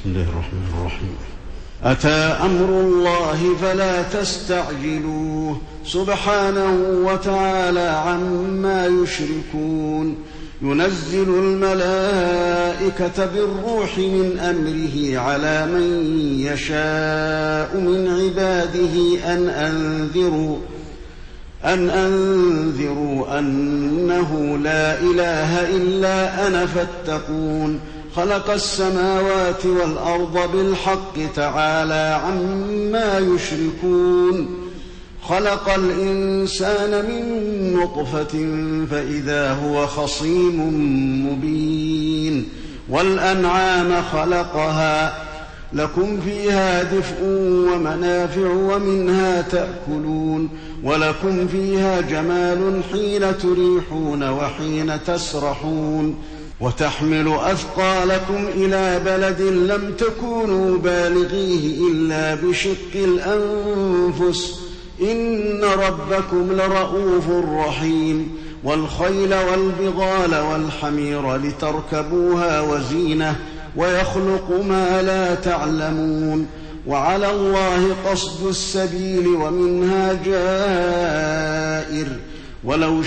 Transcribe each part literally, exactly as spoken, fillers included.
بسم الله الرحمن الرحيم. أتى أمر الله فلا تستعجلوه سبحانه وتعالى عما يشركون. ينزل الملائكة بالروح من أمره على من يشاء من عباده أن أنذروا أن أنذروا أنه لا إله إلا أنا فاتقون. خلق السماوات والأرض بالحق تعالى عما يشركون. خلق الإنسان من نطفة فإذا هو خصيم مبين. والأنعام خلقها لكم فيها دفء ومنافع ومنها تأكلون ولكم فيها جمال حين تريحون وحين تسرحون. وتحمل أثقالكم إلى بلد لم تكونوا بالغيه إلا بشق الأنفس إن ربكم لرؤوف رحيم. والخيل والبغال والحمير لتركبوها وزينة ويخلق ما لا تعلمون. وعلى الله قصد السبيل ومنها جائر ولو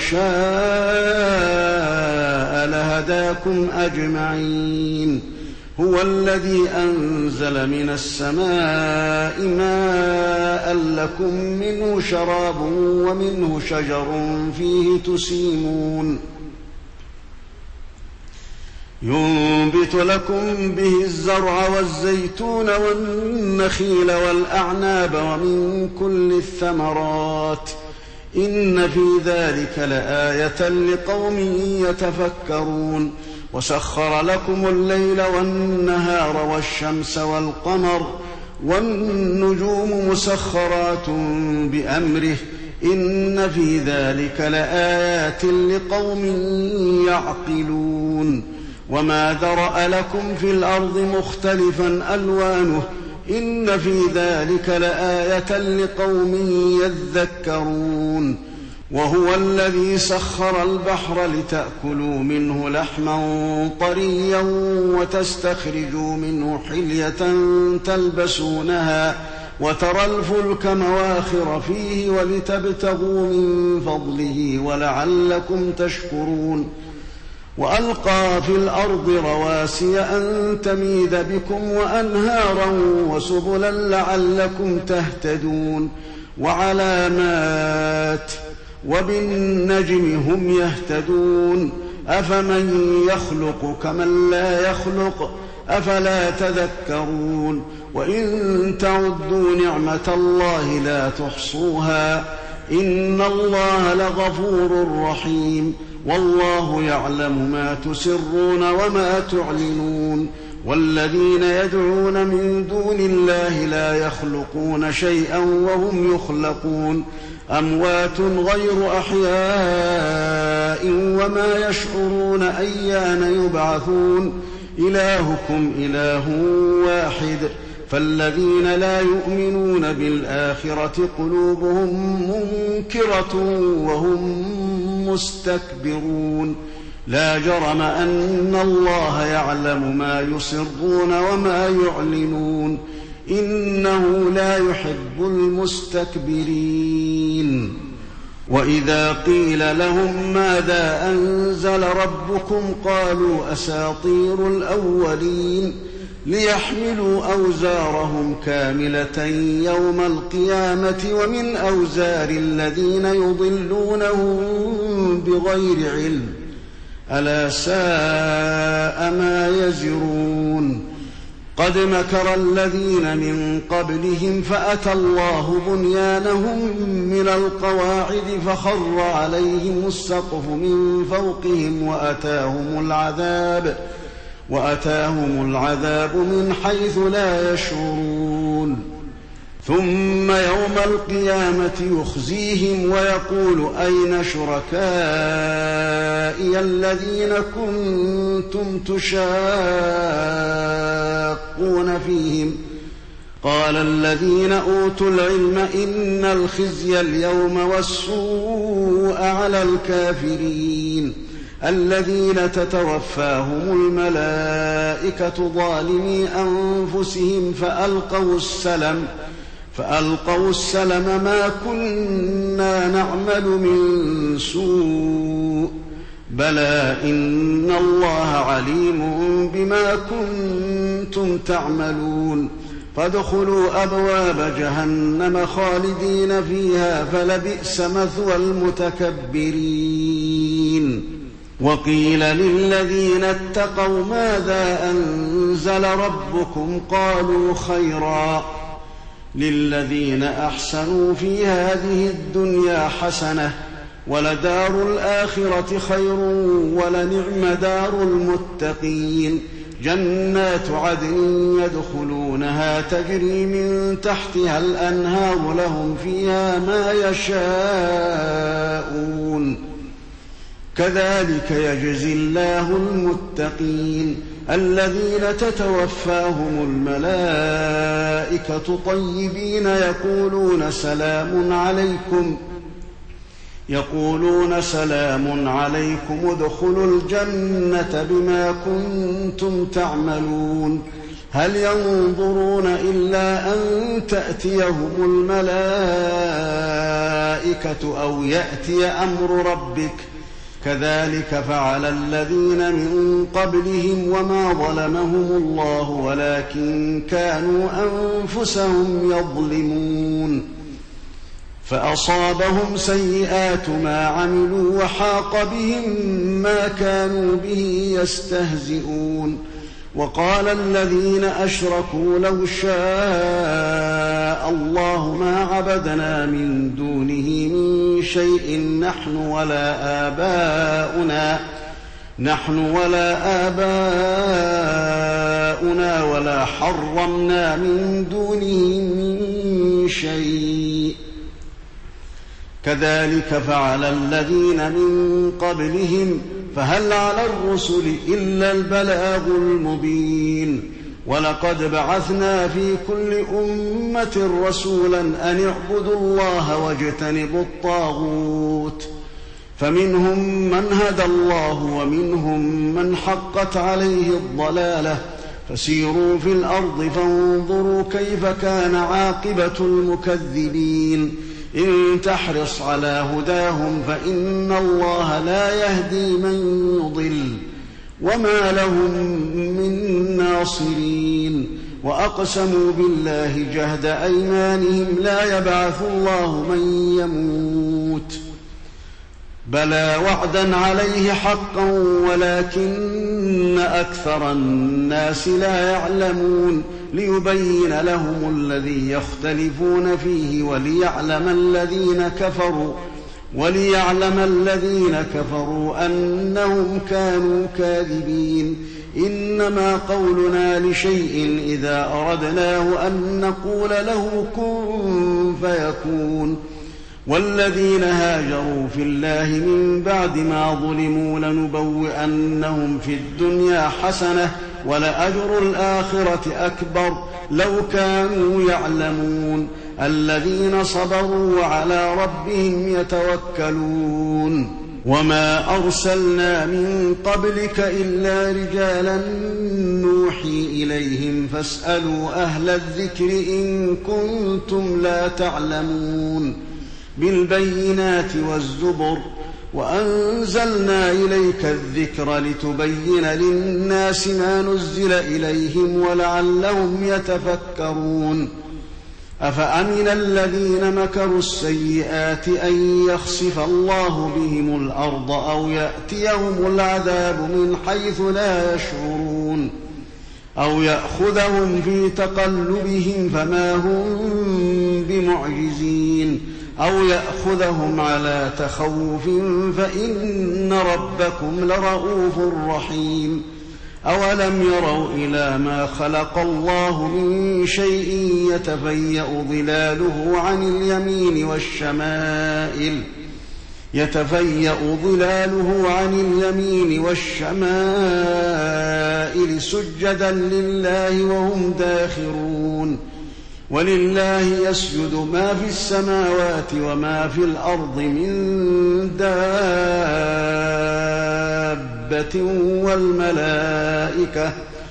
شاء لهداكم أجمعين. هو الذي أنزل من السماء ماء لكم منه شراب ومنه شجر فيه تسيمون. ينبت لكم به الزرع والزيتون والنخيل والأعناب ومن كل الثمرات إن في ذلك لآية لقوم يتفكرون. وسخر لكم الليل والنهار والشمس والقمر والنجوم مسخرات بأمره إن في ذلك لآيات لقوم يعقلون. وما ذرأ لكم في الأرض مختلفا ألوانه إن في ذلك لآية لقوم يذكرون. وهو الذي سخر البحر لتأكلوا منه لحما طريا وتستخرجوا منه حلية تلبسونها وترى الفلك مواخر فيه ولتبتغوا من فضله ولعلكم تشكرون. وألقى في الأرض رواسي أن تميد بكم وأنهارا وسبلا لعلكم تهتدون. وعلامات وبالنجم هم يهتدون. أفمن يخلق كمن لا يخلق أفلا تذكرون. وإن تعدوا نعمة الله لا تحصوها إن الله لغفور رحيم. والله يعلم ما تسرون وما تعلنون. والذين يدعون من دون الله لا يخلقون شيئا وهم يخلقون أموات غير أحياء وما يشعرون أيان يبعثون. إلهكم إله واحد فالذين لا يؤمنون بالآخرة قلوبهم منكرة وهم مستكبرون. لا جرم أن الله يعلم ما يسرون وما يعلنون إنه لا يحب المستكبرين. وإذا قيل لهم ماذا أنزل ربكم قالوا أساطير الأولين ليحملوا أوزارهم كاملة يوم القيامة ومن أوزار الذين يضلونهم بغير علم ألا ساء ما يزرون. قد مكر الذين من قبلهم فأتى الله بنيانهم من القواعد فخر عليهم السقف من فوقهم وأتاهم العذاب وأتاهم العذاب من حيث لا يشعرون. ثم يوم القيامة يخزيهم ويقول أين شركائي الذين كنتم تشاقون فيهم قال الذين أوتوا العلم إن الخزي اليوم والسوء على الكافرين الذين تتوفاهم الملائكة ظالمي أنفسهم فألقوا السلم فألقوا السلم ما كنا نعمل من سوء بلى إن الله عليم بما كنتم تعملون فادخلوا أبواب جهنم خالدين فيها فلبئس مثوى المتكبرين. وقيل للذين اتقوا ماذا أنزل ربكم قالوا خيرا للذين أحسنوا في هذه الدنيا حسنة ولدار الآخرة خير ولنعم دار المتقين جنات عدن يدخلونها تجري من تحتها الأنهار لهم فيها ما يشاءون كذلك يجزي الله المتقين الذين تتوفاهم الملائكة طيبين يقولون سلام عليكم يقولون سلام عليكم ادخلوا الجنة بما كنتم تعملون هل ينظرون إلا أن تأتيهم الملائكة أو يأتي أمر ربك كذلك فعل الذين من قبلهم وما ظلمهم الله ولكن كانوا أنفسهم يظلمون فأصابهم سيئات ما عملوا وحاق بهم ما كانوا به يستهزئون وقال الذين أشركوا لو شاء الله ما عبدنا من دونه من شيء نحن ولا آباؤنا نحن ولا آباؤنا ولا حرمنا من دونه من شيء كذلك فعل الذين من قبلهم فهل على الرسل إلا البلاغ المبين ولقد بعثنا في كل أمة رسولا أن اعبدوا الله واجتنبوا الطاغوت فمنهم من هدى الله ومنهم من حقت عليه الضلالة فسيروا في الأرض فانظروا كيف كان عاقبة المكذبين إن تحرص على هداهم فإن الله لا يهدي من يضل وما لهم من ناصرين وأقسموا بالله جهد أيمانهم لا يبعث الله من يموت بلى وعدا عليه حقا ولكن أكثر الناس لا يعلمون ليبين لهم الذي يختلفون فيه وليعلم الذين كفروا وليعلم الذين كفروا أنهم كانوا كاذبين إنما قولنا لشيء إذا أردناه أن نقول له كن فيكون والذين هاجروا في الله من بعد ما ظلموا لنبوئنهم في الدنيا حسنة ولأجر الآخرة أكبر لو كانوا يعلمون الذين صبروا وعلى ربهم يتوكلون وما أرسلنا من قبلك إلا رجالا نوحي إليهم فاسألوا أهل الذكر إن كنتم لا تعلمون بالبينات والزبر وأنزلنا إليك الذكر لتبين للناس ما نزل إليهم ولعلهم يتفكرون أفأمن الذين مكروا السيئات أن يخسف الله بهم الأرض أو يأتيهم العذاب من حيث لا يشعرون أو يأخذهم في تقلبهم فما هم بمعجزين أو يأخذهم على تخوف فإن ربكم لرؤوف رحيم أولم يروا إلى ما خلق الله من شيء يتفيأ ظلاله عن اليمين والشمائل يتفيأ ظلاله عن اليمين والشمائل سجدا لله وهم داخرون ولله يسجد ما في السماوات وما في الأرض من دابة والملائكة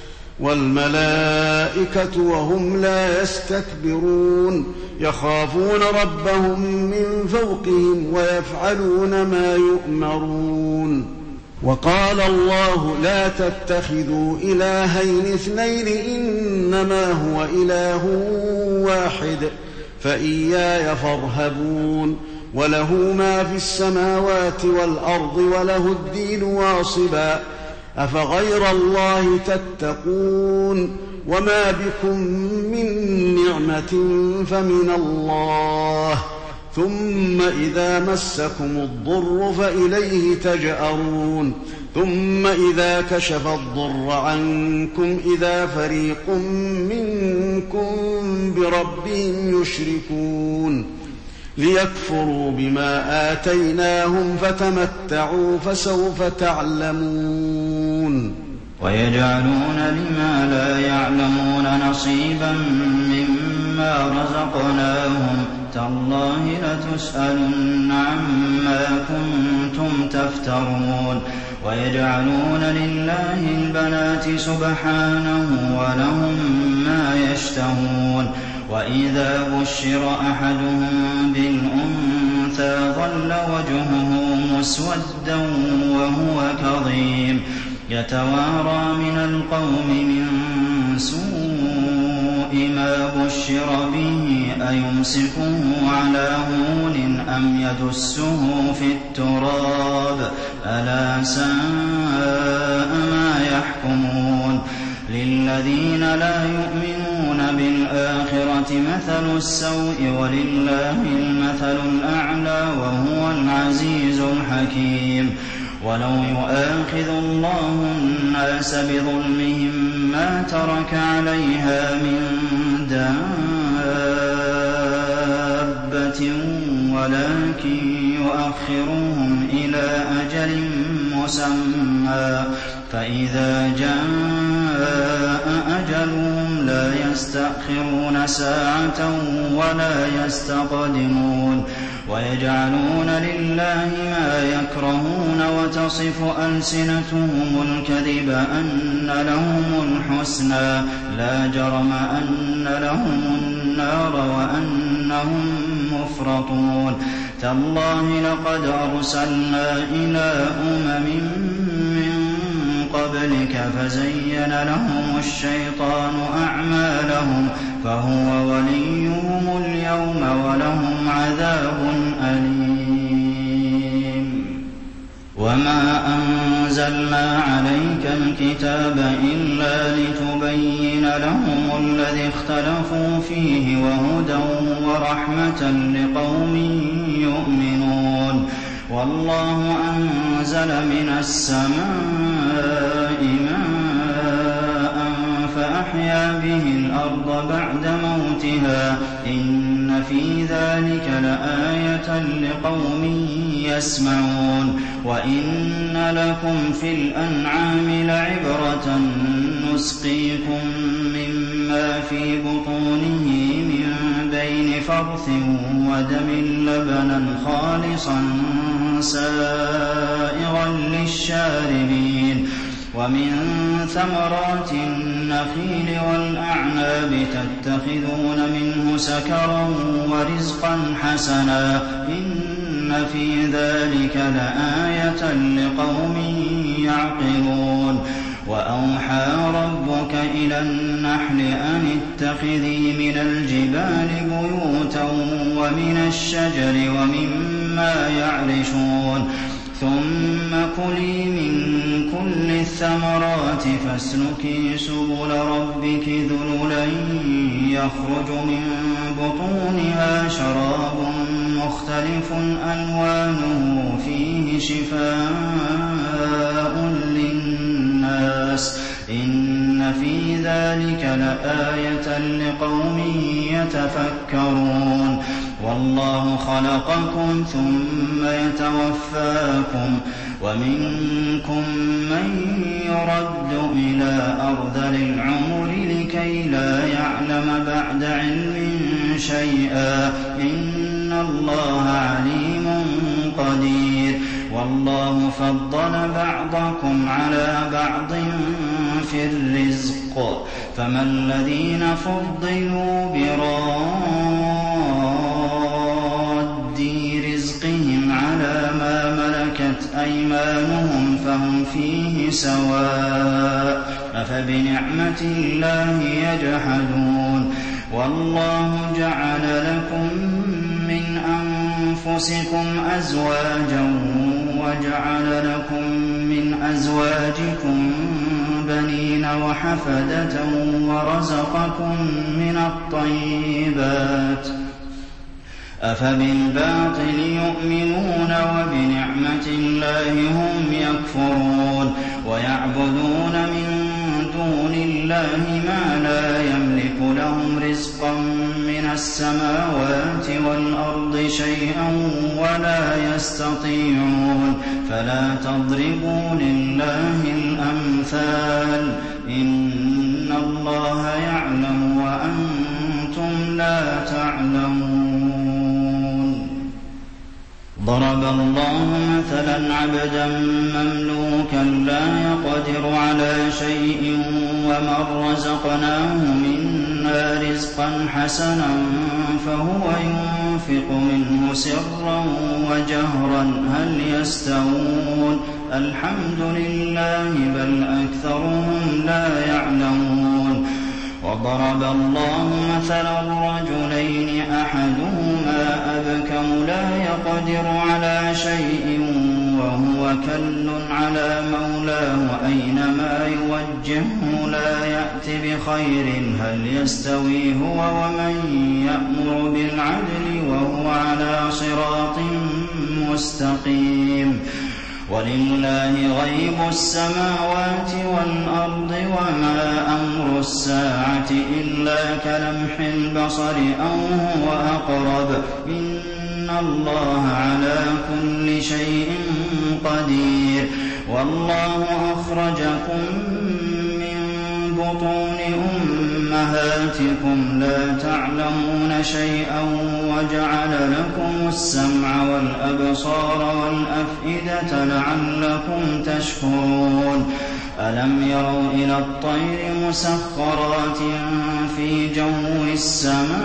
والملائكة وهم لا يستكبرون يخافون ربهم من فوقهم ويفعلون ما يؤمرون. وقال الله لا تتخذوا إلهين اثنين إنما هو إله واحد فإياي فارهبون وله ما في السماوات والأرض وله الدين واصبا أفغير الله تتقون وما بكم من نعمة فمن الله ثم إذا مسكم الضر فإليه تجأرون ثم إذا كشف الضر عنكم إذا فريق منكم بربهم يشركون ليكفروا بما آتيناهم فتمتعوا فسوف تعلمون. ويجعلون لما لا يعلمون نصيبا مما رزقناهم تالله لتسألن عما كنتم تفترون. ويجعلون لله البنات سبحانه ولهم ما يشتهون. وإذا بشر أحدهم بالأنثى ظل وجهه مسودا وهو كظيم يتوارى من القوم من سوء ما بشر به أيمسكه على هون أم يدسه في التراب ألا ساء ما يحكمون. للذين لا يؤمنون بالآخرة مثل السوء ولله المثل الأعلى وهو العزيز الحكيم. ولو يؤاخذ الله الناس بظلمهم ما ترك عليها من دابة ولكن يؤخرهم إلى أجل مسمى فإذا جاء أجلهم لا يستأخرون ساعة ولا يستقدمون. ويجعلون لله ما يكرهون وتصف ألسنتهم الكذب أن لهم الحسنى لا جرم أن لهم النار وأنهم مفرطون. تالله لقد أرسلنا إلى أمم من قبلك فزين لهم الشيطان أعمالهم فهو وليهم اليوم ولهم عذاب أليم. وما أنزلنا عليك الكتاب إلا لتبين لهم الذي اختلفوا فيه وهدى ورحمة لقوم يؤمنون. والله أنزل من السماء ماء فأحيا به الأرض بعد موتها إن في ذلك لآية لقوم يسمعون. وإن لكم في الأنعام لعبرة نسقيكم مما في بطونه من بين فرث ودم لبنا خالصا سائغا للشاربين. ومن ثمرات النخيل والأعناب تتخذون منه سكرا ورزقا حسنا إن في ذلك لآية لقوم يعقلون. وأوحى ربك إلى النحل أن اتخذي من الجبال بيوتا ومن الشجر ومما يعرشون ثم كلي من كل الثمرات فاسلكي سبل ربك ذللا يخرج من بطونها شراب مختلف ألوانه فيه شفاء للناس إن في ذلك لآية لقوم يتفكرون. والله خلقكم ثم يتوفاكم ومنكم من يرد إلى أرذل العمر لكي لا يعلم يعلم بعد علم شيئا إن الله عليم قدير والله فضل بعضكم على بعض في الرزق فما الذين فضلوا براد رزقهم على ما ملكت أيمانهم فهم فيه سواء أفبنعمة الله يجحدون والله جعل لكم من أنفسكم أزواجا وجعل لكم من أزواجكم بنين وحفدة ورزقكم من الطيبات أفبالباطل يؤمنون وبنعمة الله هم يكفرون ويعبدون من دون الله ما لا يملك لهم رزقا من السماوات والأرض شيئا ولا يستطيعون فلا تضربوا لله الأمثال إن الله يعلم وأنتم لا تعلمون ضرب الله مثلا عبدا مملوكا لا يقدر على شيء ومن رزقناه منا رزقا حسنا فهو ينفق منه سرا وجهرا هل يستوون الحمد لله بل أكثرهم لا يعلمون وضرب الله مثلا رجلين أحدهما أبكم لا يقدر على شيء وهو كل على مولاه أينما يوجهه لا يأت بخير هل يستوي هو ومن يأمر بالعدل وهو على صراط مستقيم ولله غيب السماوات والأرض وما أمر الساعة إلا كلمح البصر أو هو أقرب إن الله على كل شيء قدير والله أخرجكم من بطون أمهاتكم لا تعلمون شيئا وجعل لكم السمع والأبصار والأفئدة لعلكم تشكرون ألم يروا إلى الطير مسخرات في جو السماء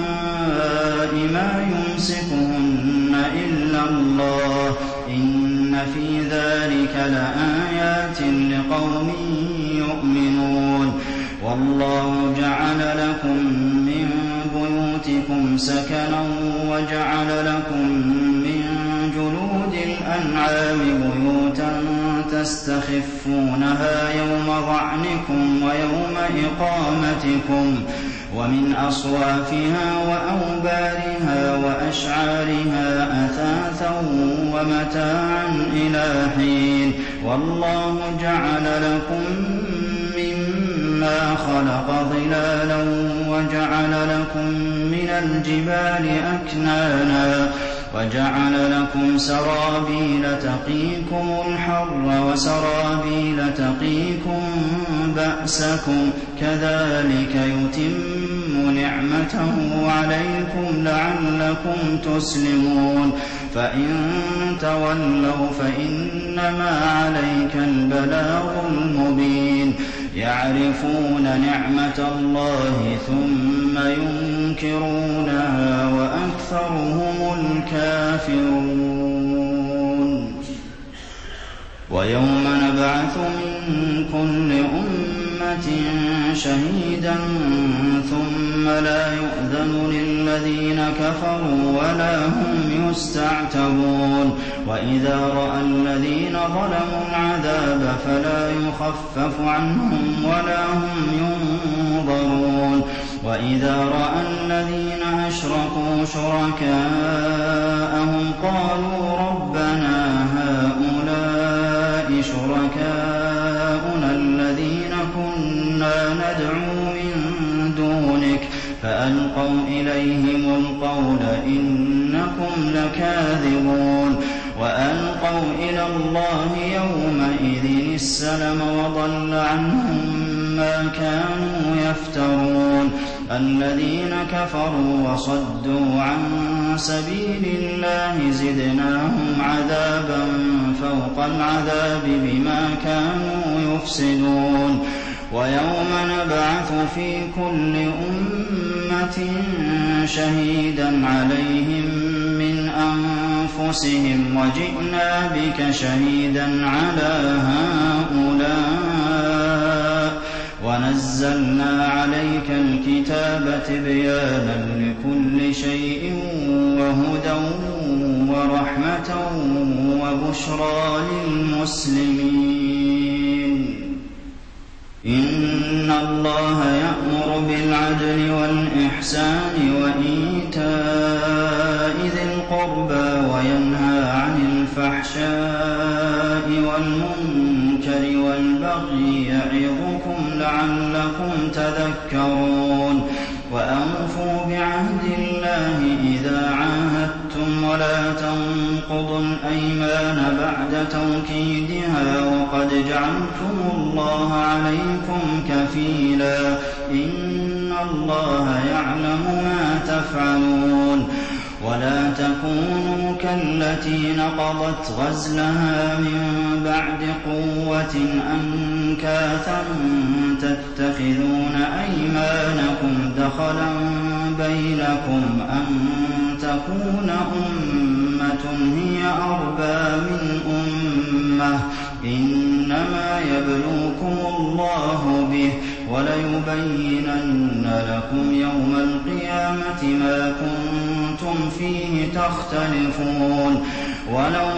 ما يمسكهن إلا الله إن في ذلك لآيات لقوم يؤمنون والله جعل لكم من بيوتكم سكنا وجعل لكم من جلود الأنعام بيوتا تستخفونها يوم ظعنكم ويوم إقامتكم ومن أصوافها وأوبارها وأشعارها أثاثا ومتاعا إلى حين والله جعل لكم مما خلق ظلالا وجعل لكم من الجبال أكنانا وجعل لكم سرابيل تقيكم الحر وسرابيل تقيكم بأسكم كذلك يتم نعمته عليكم لعلكم تسلمون فإن تولوا فإنما عليك البلاغ المبين يعرفون نعمة الله ثم ينكرونها وأكثرهم الكافرون ويوم نبعث من كل أمة شهيدا ثم لا يؤذن للذين كفروا ولا هم يستعتبون وإذا رأى الذين ظلموا العذاب فلا يخفف عنهم ولا هم ينظرون وإذا رأى الذين أشركوا شركاءهم قالوا ربنا هؤلاء شركاؤنا الذين كنا ندعو من دونك فألقوا إليهم القول إنكم لكاذبون وألقوا إلى الله يومئذ السلم وضل عنهم ما كانوا يفترون الذين كفروا وصدوا عن سبيل الله زدناهم عذابا فوق العذاب بما كانوا يفسدون ويوم نبعث في كل أمة شهيدا عليهم من أنفسهم وجئنا بك شهيدا على هؤلاء ونزلنا عليك الكتاب تبيانا لكل شيء وهدى ورحمة وبشرى للمسلمين إن الله يأمر بالعدل والإحسان وإيتاء ذي القربى وينهى عن الفحشاء والمنكر والبغي يعظكم لعلكم تذكرون وأوفوا بعهد الله إذا عاهدتم ولا تنقضوا الأيمان بعد توكيدها وقد جعلتم الله عليكم كفيلا إن الله يعلم ما تفعلون ولا تكونوا كالتي نقضت غزلها من بعد قوة أنكاثا تتخذون أيمانكم دخلا بينكم أن تكون أمة هي أربى من أمة إنما يبلوكم الله به وليبينن لكم يوم القيامة ما كنتم فيه تختلفون ولو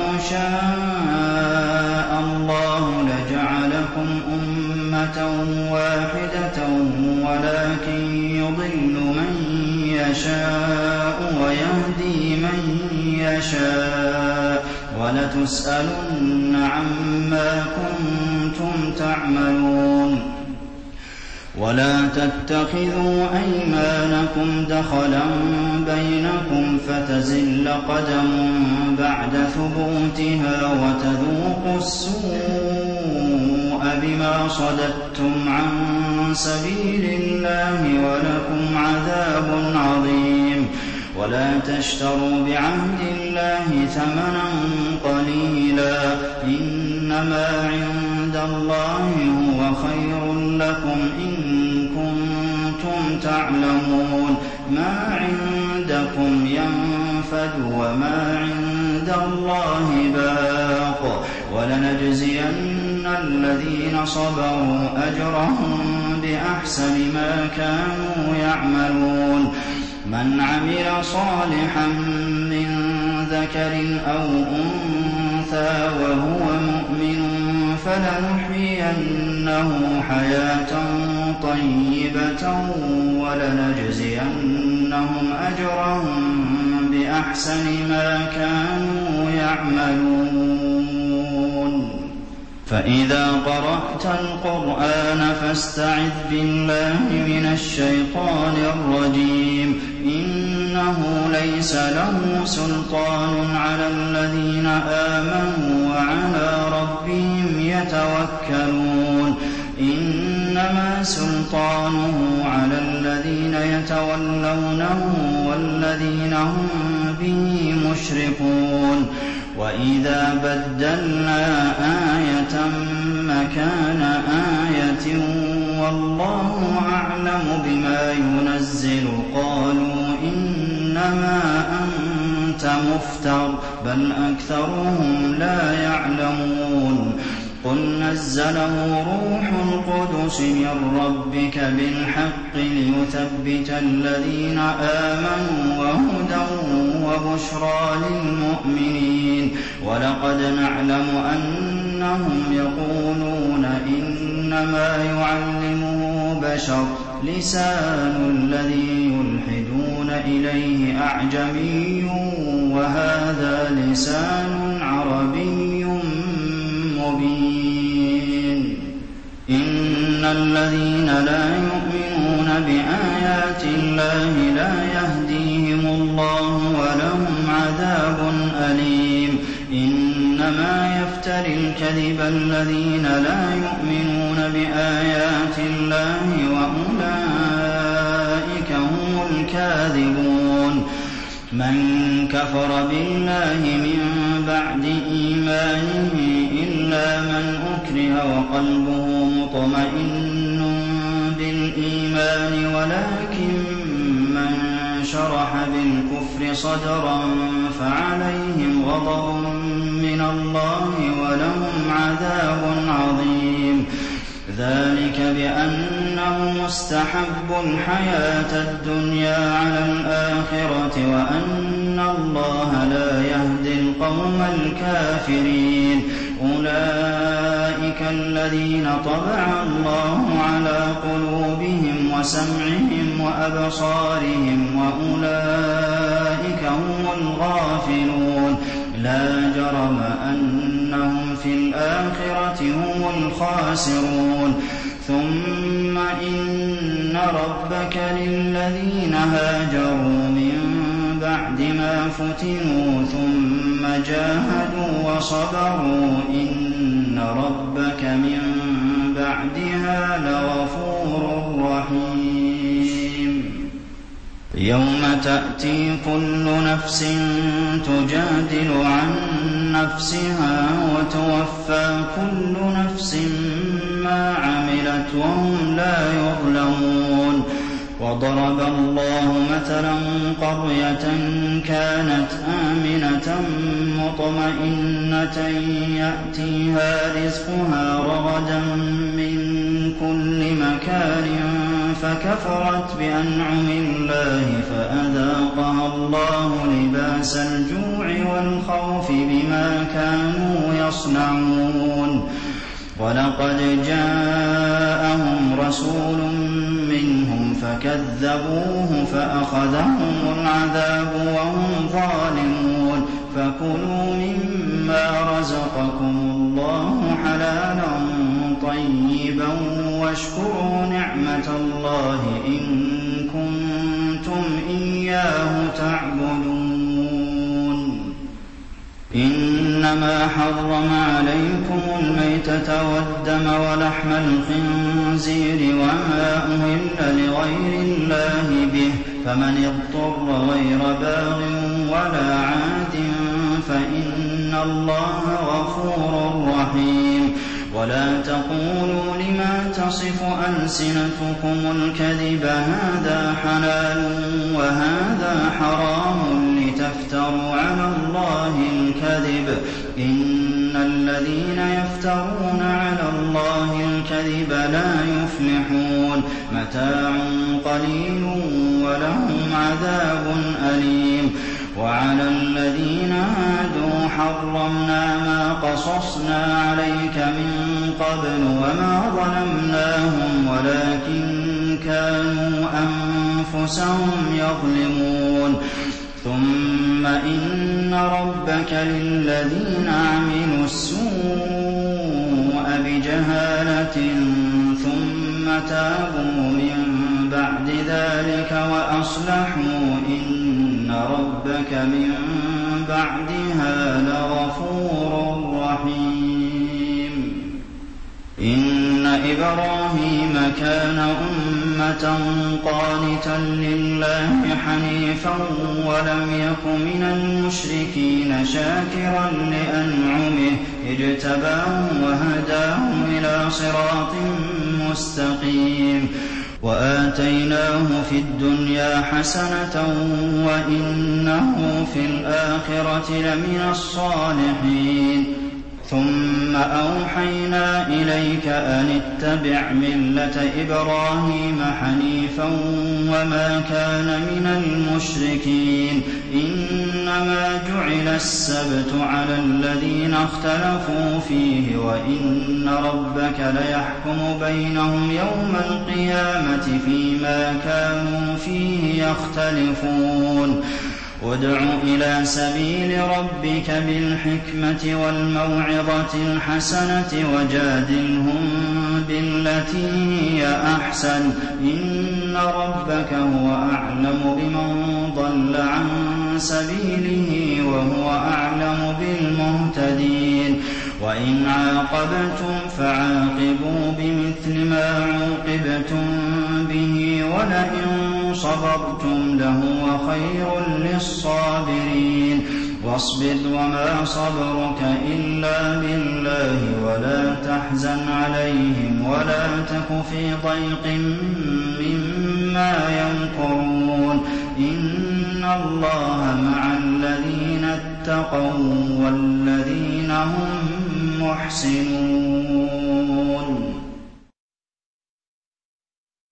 شاء الله لجعلكم أمة واحدة ولكن يضل من يشاء ويهدي من يشاء ولتسألن عما كنتم تعملون ولا تتخذوا أيمانكم دخلا بينكم فتزل قدم بعد ثبوتها وتذوقوا السوء بما صددتم عن سبيل الله ولكم عذاب عظيم ولا تشتروا بعهد الله ثمنا قليلا إنما عند الله هو خير لكم إن كنتم تعلمون ما عندكم ينفد وما عند الله باق ولنجزين الذين صبروا أجرهم بأحسن ما كانوا يعملون من عمل صالحا من ذكر أو أنثى وهو مؤمن فلنحيينه حياة طيبة ولنجزينهم أجرهم بأحسن ما كانوا يعملون فإذا قرأت القرآن فاستعذ بالله من الشيطان الرجيم إنه ليس له سلطان على الذين آمنوا وعلى ربهم يتوكلون إنما سلطانه على الذين يتولونه والذين هم به مشركون وإذا بدلنا آية مكان آية والله أعلم بما ينزل قالوا إنما أنت مفتر بل أكثرهم لا يعلمون قل نزله روح القدس من ربك بالحق ليثبت الذين آمنوا وهدى وبشرى للمؤمنين ولقد نعلم أنهم يقولون إنما يعلمه بشر لسان الذي يلحدون إليه أعجمي وهذا لسان عربي مبين إن الذين لا يؤمنون بآيات الله لا يهديهم الله ولهم عذاب أليم إنما يفتري الكذب الذين لا يؤمنون بآيات الله وأولئك الكاذبون من كفر بالله من بعد إيمانه إلا من أكره وقلبه مطمئن بالإيمان ولكن من شرح بالكفر صدرا فعليهم غضب من الله ولهم عذاب عظيم ذلك بأنهم استحبوا الحياة الدنيا على الآخرة وأن الله لا يهدي القوم الكافرين أولئك الذين طبع الله على قلوبهم وسمعهم وأبصارهم وأولئك هم الغافلون لا جرم أنهم في الآخرة هم الخاسرون ثم إن ربك للذين هاجروا من بعد ما فتنوا ثم جاهدوا وصبروا إن ربك من بعدها لغفور رحيم يوم تأتي كل نفس تجادل عن نفسها وتوفى كل نفس ما عملت وهم لا يظلمون وضرب الله مثلا قرية كانت آمنة مطمئنة يأتيها رزقها رغدا من كل مكان فكفرت بأنعم الله فأذاقها الله لباس الجوع والخوف بما كانوا يصنعون ولقد جاءهم رسول منهم فكذبوه فأخذهم العذاب وهم ظالمون فكلوا مما رزقكم الله حلالا طيبا واشكروا نعمة الله إن كنتم إياه تعبدون إنما حرم عليكم الميتة والدم ولحم الخنزير وما أهل لغير الله به فمن اضطر غير باغ ولا عاد فإن الله غفور رحيم ولا تقولوا لما تصف ألسنتكم الكذب هذا حلال وهذا حرام لتفتروا على الله الكذب إن الذين يفترون على الله الكذب لا يفلحون متاع قليل ولهم عذاب أليم وعلى الذين هادوا حرمنا ما قصصنا عليك من قبل وما ظلمناهم ولكن كانوا أنفسهم يظلمون ثم إن ربك للذين عملوا السوء بجهالة ثم تابوا من بعد ذلك وأصلحوا إن ربك من بعدها لغفور رحيم إن إبراهيم كان أمة قانتا لله حنيفا ولم يك من المشركين شاكرا لأنعمه اجتباه وهداه إلى صراط مستقيم وآتيناه في الدنيا حسنة وإنه في الآخرة لمن الصالحين ثم أوحينا إليك أن اتبع ملة إبراهيم حنيفا وما كان من المشركين إنما جعل السبت على الذين اختلفوا فيه وإن ربك ليحكم بينهم يوم القيامة فيما كانوا فيه يختلفون ادع إلى سبيل ربك بالحكمة والموعظة الحسنة وجادلهم بالتي هي أحسن إن ربك هو أعلم بمن ضل عن سبيله وهو أعلم بالمهتدين وإن عاقبتم فعاقبوا بمثل ما عوقبتم به ولئن صبرتم لهو خير للصابرين واصبر وما صبرك إلا بالله ولا تحزن عليهم ولا تك في ضيق مما يمكرون إن الله مع الذين اتقوا والذين هم محسنون